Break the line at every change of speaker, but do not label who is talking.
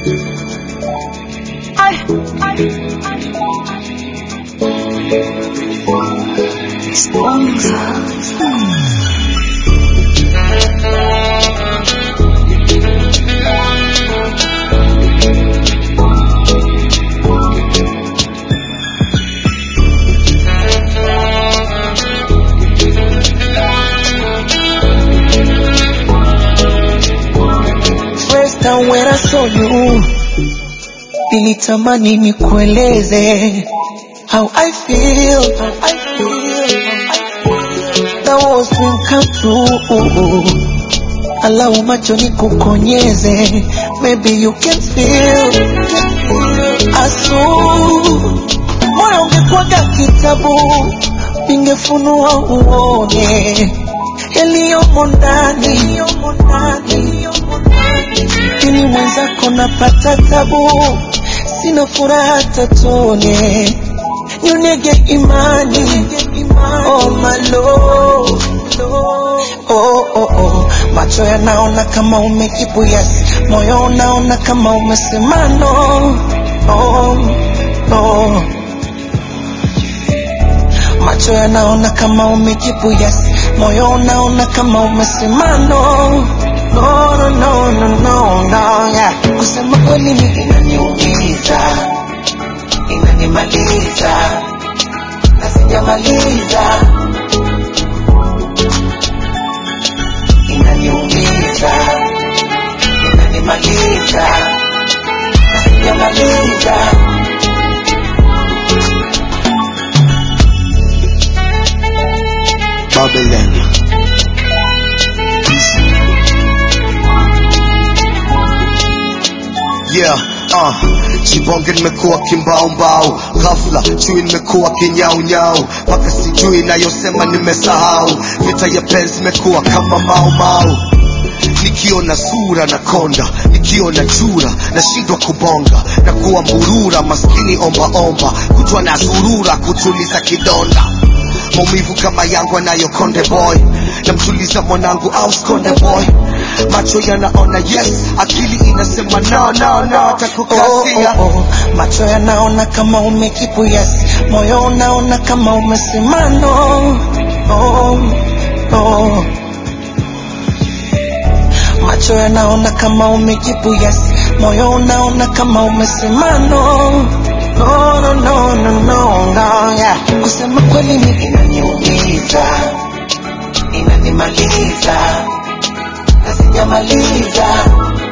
First time when I saw you, nilitamani nikueleze how I feel. That was dream come true. Allow macho nikukonyeze, maybe you can feel. Asu moyo ungekuwaga kitabu, ningefunua uone yaliyomo ndani. Ili mwenzako napata tabu, sina furaha tatone, nyonege imani. Oh my love, oh. Macho yanaona kama umejibu yes, moyo unaona kama umesema no. Macho yanaona kama umejibu yes, moyo unaona kama umesema no, yeah. Kusema kweli ni inaniumiza, inanimaliza, na sijamaliza. Inaniumiza, inanimaliza, na sijamaliza.
Babylon. Yeah, Chibonge nimekuwa kimbao ghafla, chui nimekuwa kinyau paka sijui nayosema nimesahau. Vita ya penzi imekuwa kama mau. Nikiona sura na konda, nikiona chura na shindwa kubonga, na kuwa mburura maskini omba kutwa na zurura kutuliza kidonda. Maumivu kama yangu anayo Konde Boy, na mtuliza mwanangu au Konde Boy. Macho yanaona yes, akili inasema no, atakukasia.
Macho yanaona kama umejibu yes, moyo unaona kama umesema no. Macho yanaona kama umejibu yes, moyo unaona kama umesema no, yeah. Kusema kweli ni inaniumiza, inanimaliza, na sijamaliza.